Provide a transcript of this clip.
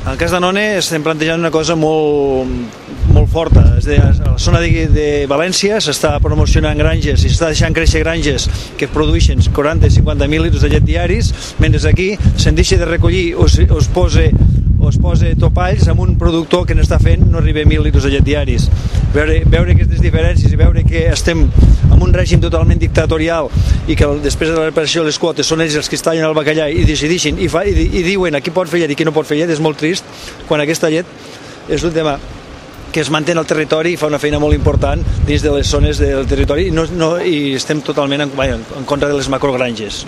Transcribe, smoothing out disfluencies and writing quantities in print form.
En el cas de None estem plantejant una cosa molt forta. És a dir, a la zona de València s'està promocionant granges i s'està deixant créixer granges que produeixen 40-50.000 litres de llet diaris, mentre aquí se'n deixa de recollir o es posa topalls amb un productor que n'està fent no arriba a 1.000 litres de llet diaris. Veure aquestes diferències i veure que estem en un règim totalment dictatorial i que després de la reparació de les quotes són ells els que es tallen el bacallà i decideixen i diuen a qui pot fer llet i qui no pot fer llet. És molt trist quan aquesta llet és un tema que es manté al territori i fa una feina molt important dins de les zones del territori i estem totalment en contra de les macrogranges.